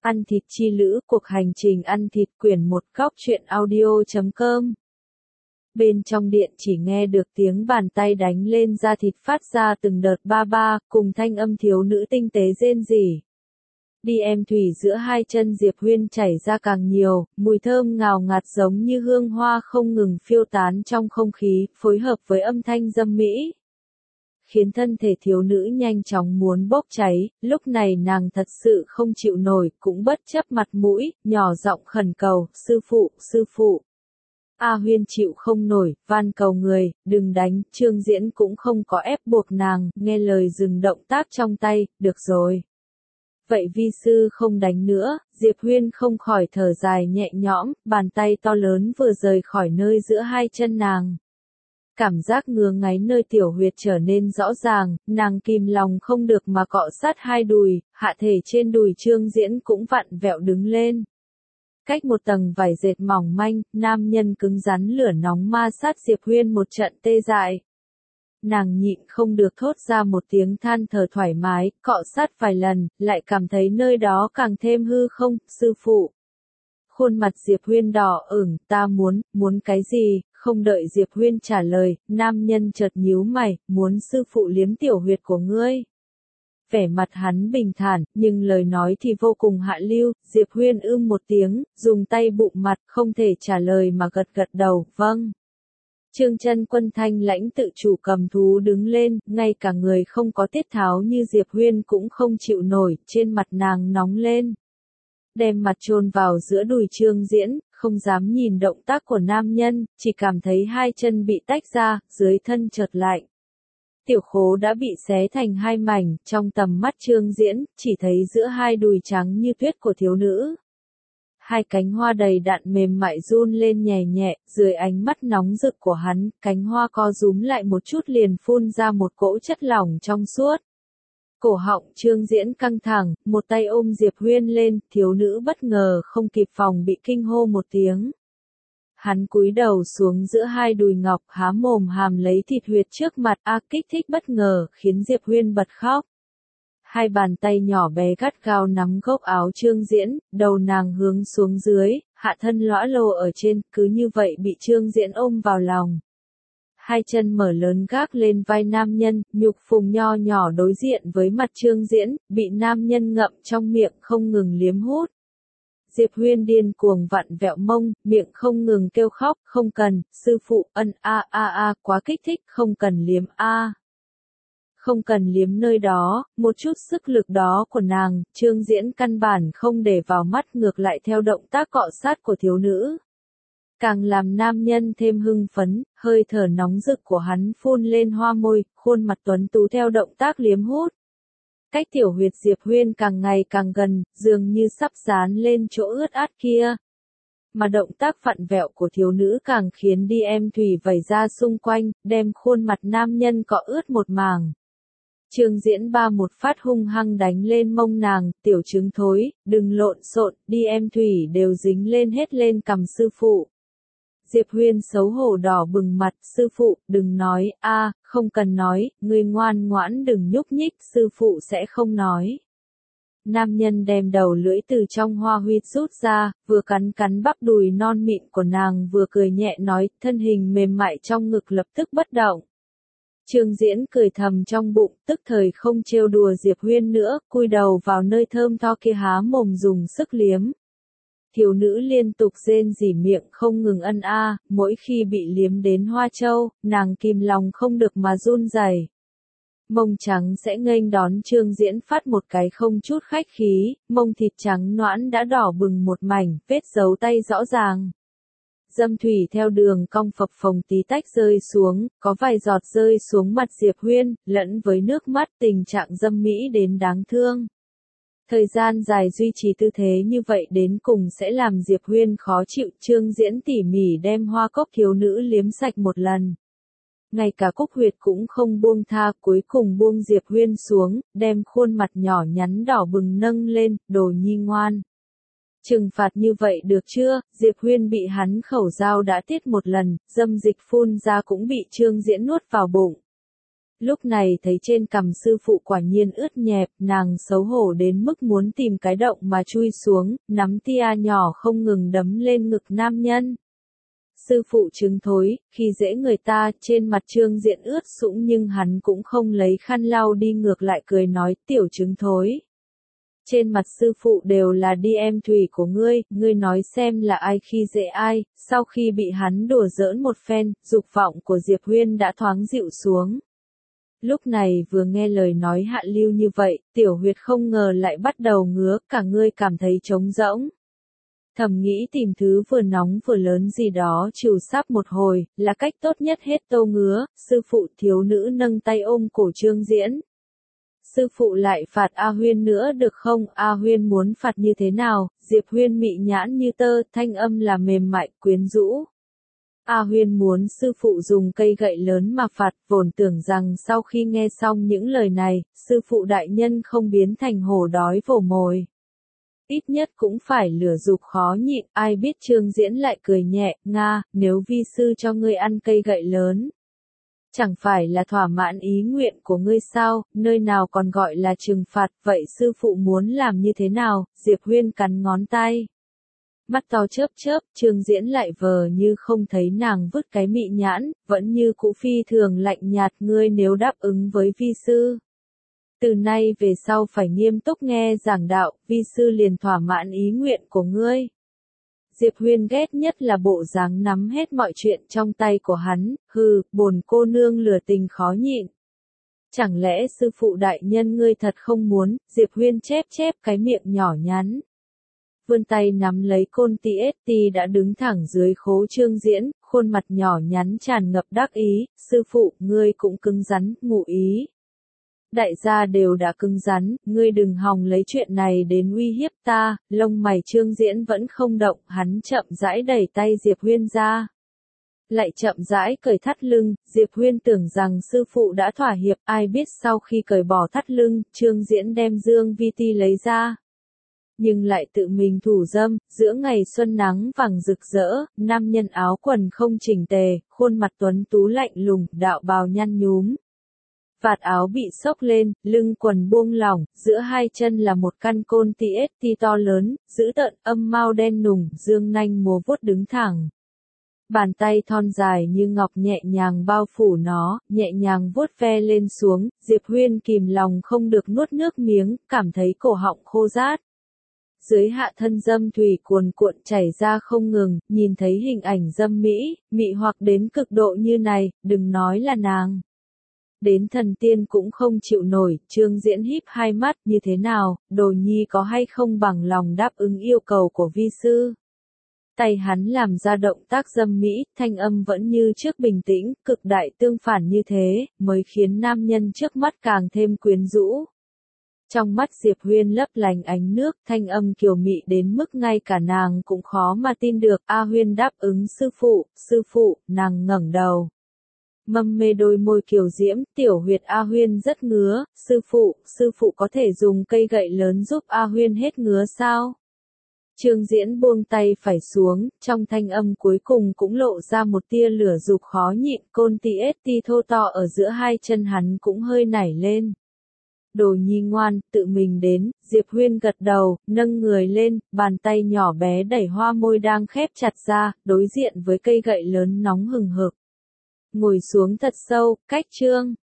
Ăn thịt chi lữ, cuộc hành trình ăn thịt quyển 1 góc truyện audio.com. Bên trong điện chỉ nghe được tiếng bàn tay đánh lên da thịt phát ra từng đợt ba ba, cùng thanh âm thiếu nữ tinh tế rên rỉ. Đi em thủy giữa hai chân Diệp Huyên chảy ra càng nhiều, mùi thơm ngào ngạt giống như hương hoa không ngừng phiêu tán trong không khí, phối hợp với âm thanh dâm mỹ, khiến thân thể thiếu nữ nhanh chóng muốn bốc cháy. Lúc này nàng thật sự không chịu nổi, cũng bất chấp mặt mũi, nhỏ giọng khẩn cầu, sư phụ. A Huyên chịu không nổi, van cầu người, đừng đánh. Trương Diễn cũng không có ép buộc nàng, nghe lời dừng động tác trong tay, được rồi. Vậy vi sư không đánh nữa. Diệp Huyên không khỏi thở dài nhẹ nhõm, bàn tay to lớn vừa rời khỏi nơi giữa hai chân nàng. Cảm giác ngứa ngáy nơi tiểu huyệt trở nên rõ ràng, nàng kìm lòng không được mà cọ sát hai đùi, hạ thể trên đùi Trương Diễn cũng vặn vẹo đứng lên. Cách một tầng vải dệt mỏng manh, nam nhân cứng rắn lửa nóng ma sát Diệp Huyên một trận tê dại. Nàng nhịn không được thốt ra một tiếng than thở thoải mái, cọ sát vài lần, lại cảm thấy nơi đó càng thêm hư không, sư phụ. Khuôn mặt Diệp Huyên đỏ ửng, ta muốn cái gì? Không đợi Diệp Huyên trả lời, nam nhân chợt nhíu mày, muốn sư phụ liếm tiểu huyệt của ngươi. Vẻ mặt hắn bình thản, nhưng lời nói thì vô cùng hạ lưu. Diệp Huyên một tiếng, dùng tay bụng mặt, không thể trả lời mà gật gật đầu, vâng. Trương Chân Quân thanh lãnh tự chủ cầm thú đứng lên, ngay cả người không có tiết tháo như Diệp Huyên cũng không chịu nổi, trên mặt nàng nóng lên. Đem mặt chôn vào giữa đùi Trương Diễn, không dám nhìn động tác của nam nhân, chỉ cảm thấy hai chân bị tách ra, dưới thân chợt lạnh. Tiểu khố đã bị xé thành hai mảnh, trong tầm mắt Trương Diễn, chỉ thấy giữa hai đùi trắng như tuyết của thiếu nữ. Hai cánh hoa đầy đặn mềm mại run lên nhẹ nhẹ, dưới ánh mắt nóng rực của hắn, cánh hoa co rúm lại một chút liền phun ra một cỗ chất lỏng trong suốt. Cổ họng Trương Diễn căng thẳng, một tay ôm Diệp Huyên lên, thiếu nữ bất ngờ không kịp phòng bị kinh hô một tiếng. Hắn cúi đầu xuống giữa hai đùi ngọc, há mồm hàm lấy thịt huyệt trước mặt, kích thích bất ngờ, khiến Diệp Huyên bật khóc. Hai bàn tay nhỏ bé gắt gao nắm gốc áo Trương Diễn, đầu nàng hướng xuống dưới, hạ thân lõa lồ ở trên, cứ như vậy bị Trương Diễn ôm vào lòng. Hai chân mở lớn gác lên vai nam nhân, nhục phùng nho nhỏ đối diện với mặt Trương Diễn, bị nam nhân ngậm trong miệng không ngừng liếm hút. Diệp Huyên điên cuồng vặn vẹo mông, miệng không ngừng kêu khóc, không cần, sư phụ, quá kích thích, không cần liếm Không cần liếm nơi đó, một chút sức lực đó của nàng, Trương Diễn căn bản không để vào mắt, ngược lại theo động tác cọ sát của thiếu nữ. Càng làm nam nhân thêm hưng phấn, hơi thở nóng rực của hắn phun lên hoa môi, khuôn mặt tuấn tú theo động tác liếm hút. Cách tiểu huyệt Diệp Huyên càng ngày càng gần, dường như sắp dán lên chỗ ướt át kia. Mà động tác vặn vẹo của thiếu nữ càng khiến đi em thủy vẩy ra xung quanh, đem khuôn mặt nam nhân cọ ướt một mảng. Trương Diễn ba một phát hung hăng đánh lên mông nàng, tiểu trứng thối, đừng lộn xộn, đi em thủy đều dính lên hết lên cằm sư phụ. Diệp Huyên xấu hổ đỏ bừng mặt, sư phụ, đừng nói, không cần nói, ngươi ngoan ngoãn đừng nhúc nhích, sư phụ sẽ không nói. Nam nhân đem đầu lưỡi từ trong hoa huyệt rút ra, vừa cắn bắp đùi non mịn của nàng vừa cười nhẹ nói, thân hình mềm mại trong ngực lập tức bất động. Trương Diễn cười thầm trong bụng, tức thời không trêu đùa Diệp Huyên nữa, cúi đầu vào nơi thơm tho kia há mồm dùng sức liếm. Thiếu nữ liên tục rên rỉ miệng không ngừng mỗi khi bị liếm đến hoa châu, nàng kìm lòng không được mà run rẩy. Mông trắng sẽ nghênh đón Trương Diễn phát một cái không chút khách khí, mông thịt trắng nõn đã đỏ bừng một mảnh, vết dấu tay rõ ràng. Dâm thủy theo đường cong phập phồng tí tách rơi xuống, có vài giọt rơi xuống mặt Diệp Huyên, lẫn với nước mắt, tình trạng dâm mỹ đến đáng thương. Thời gian dài duy trì tư thế như vậy đến cùng sẽ làm Diệp Huyên khó chịu. Trương Diễn tỉ mỉ đem hoa cốc thiếu nữ liếm sạch một lần. Ngay cả cúc huyệt cũng không buông tha, cuối cùng buông Diệp Huyên xuống, đem khuôn mặt nhỏ nhắn đỏ bừng nâng lên, đồ nhi ngoan. Trừng phạt như vậy được chưa? Diệp Huyên bị hắn khẩu dao đã tiết một lần, dâm dịch phun ra cũng bị Trương Diễn nuốt vào bụng. Lúc này thấy trên cằm sư phụ quả nhiên ướt nhẹp, nàng xấu hổ đến mức muốn tìm cái động mà chui xuống, nắm tia nhỏ không ngừng đấm lên ngực nam nhân. Sư phụ trứng thối, khi dễ người ta, trên mặt Trương Diễn ướt sũng nhưng hắn cũng không lấy khăn lau đi, ngược lại cười nói, tiểu trứng thối. Trên mặt sư phụ đều là đi em thủy của ngươi nói xem là ai khi dễ ai. Sau khi bị hắn đùa giỡn một phen, dục vọng của Diệp Huyên đã thoáng dịu xuống. Lúc này vừa nghe lời nói hạ lưu như vậy, tiểu huyệt không ngờ lại bắt đầu ngứa, cả ngươi cảm thấy trống rỗng. Thầm nghĩ tìm thứ vừa nóng vừa lớn gì đó trừ sáp một hồi, là cách tốt nhất hết tô ngứa. Sư phụ thiếu nữ nâng tay ôm cổ Trương Diễn. Sư phụ lại phạt A Huyên nữa được không? A Huyên muốn phạt như thế nào? Diệp Huyên mị nhãn như tơ, thanh âm là mềm mại, quyến rũ. A Huyên muốn sư phụ dùng cây gậy lớn mà phạt, vốn tưởng rằng sau khi nghe xong những lời này, sư phụ đại nhân không biến thành hổ đói vồ mồi. Ít nhất cũng phải lửa dục khó nhịn, ai biết Trương Diễn lại cười nhẹ, Nga, nếu vi sư cho ngươi ăn cây gậy lớn. Chẳng phải là thỏa mãn ý nguyện của ngươi sao, nơi nào còn gọi là trừng phạt, vậy sư phụ muốn làm như thế nào? Diệp Huyên cắn ngón tay. Mắt to chớp chớp, Trương Diễn lại vờ như không thấy nàng vứt cái mị nhãn, vẫn như cũ phi thường lạnh nhạt, ngươi nếu đáp ứng với vi sư. Từ nay về sau phải nghiêm túc nghe giảng đạo, vi sư liền thỏa mãn ý nguyện của ngươi. Diệp Huyên ghét nhất là bộ dáng nắm hết mọi chuyện trong tay của hắn, hừ, bổn cô nương lừa tình khó nhịn. Chẳng lẽ sư phụ đại nhân ngươi thật không muốn? Diệp Huyên chép chép cái miệng nhỏ nhắn. Vươn tay nắm lấy côn TST đã đứng thẳng dưới khố Trương Diễn, khuôn mặt nhỏ nhắn tràn ngập đắc ý, sư phụ, ngươi cũng cứng rắn, ngụ ý. Đại gia đều đã cứng rắn, ngươi đừng hòng lấy chuyện này đến uy hiếp ta. Lông mày Trương Diễn vẫn không động, hắn chậm rãi đẩy tay Diệp Huyên ra. Lại chậm rãi cởi thắt lưng, Diệp Huyên tưởng rằng sư phụ đã thỏa hiệp, ai biết sau khi cởi bỏ thắt lưng, Trương Diễn đem dương vi ti lấy ra. Nhưng lại tự mình thủ dâm, giữa ngày xuân nắng vàng rực rỡ, nam nhân áo quần không chỉnh tề, khuôn mặt tuấn tú lạnh lùng, đạo bào nhăn nhúm. Vạt áo bị xốc lên, lưng quần buông lỏng, giữa hai chân là một căn côn TST to lớn, dữ tợn, âm mao đen nùng, dương nanh múa vuốt đứng thẳng. Bàn tay thon dài như ngọc nhẹ nhàng bao phủ nó, nhẹ nhàng vuốt ve lên xuống, Diệp Huyên kìm lòng không được nuốt nước miếng, cảm thấy cổ họng khô rát. Dưới hạ thân dâm thủy cuồn cuộn chảy ra không ngừng, nhìn thấy hình ảnh dâm mỹ, mị hoặc đến cực độ như này, đừng nói là nàng. Đến thần tiên cũng không chịu nổi, Trương Diễn híp hai mắt, như thế nào, đồ nhi có hay không bằng lòng đáp ứng yêu cầu của vi sư. Tay hắn làm ra động tác dâm mỹ, thanh âm vẫn như trước bình tĩnh, cực đại tương phản như thế, mới khiến nam nhân trước mắt càng thêm quyến rũ. Trong mắt Diệp Huyên lấp lánh ánh nước, thanh âm kiều mị đến mức ngay cả nàng cũng khó mà tin được. A Huyên đáp ứng sư phụ, nàng ngẩng đầu. Mâm mê đôi môi kiều diễm, tiểu huyệt A Huyên rất ngứa, sư phụ có thể dùng cây gậy lớn giúp A Huyên hết ngứa sao? Trương Diễn buông tay phải xuống, trong thanh âm cuối cùng cũng lộ ra một tia lửa dục khó nhịn, côn TST thô to ở giữa hai chân hắn cũng hơi nảy lên. Đồ nhi ngoan, tự mình đến, Diệp Huyên gật đầu, nâng người lên, bàn tay nhỏ bé đẩy hoa môi đang khép chặt ra, đối diện với cây gậy lớn nóng hừng hực. Ngồi xuống thật sâu, cách Trương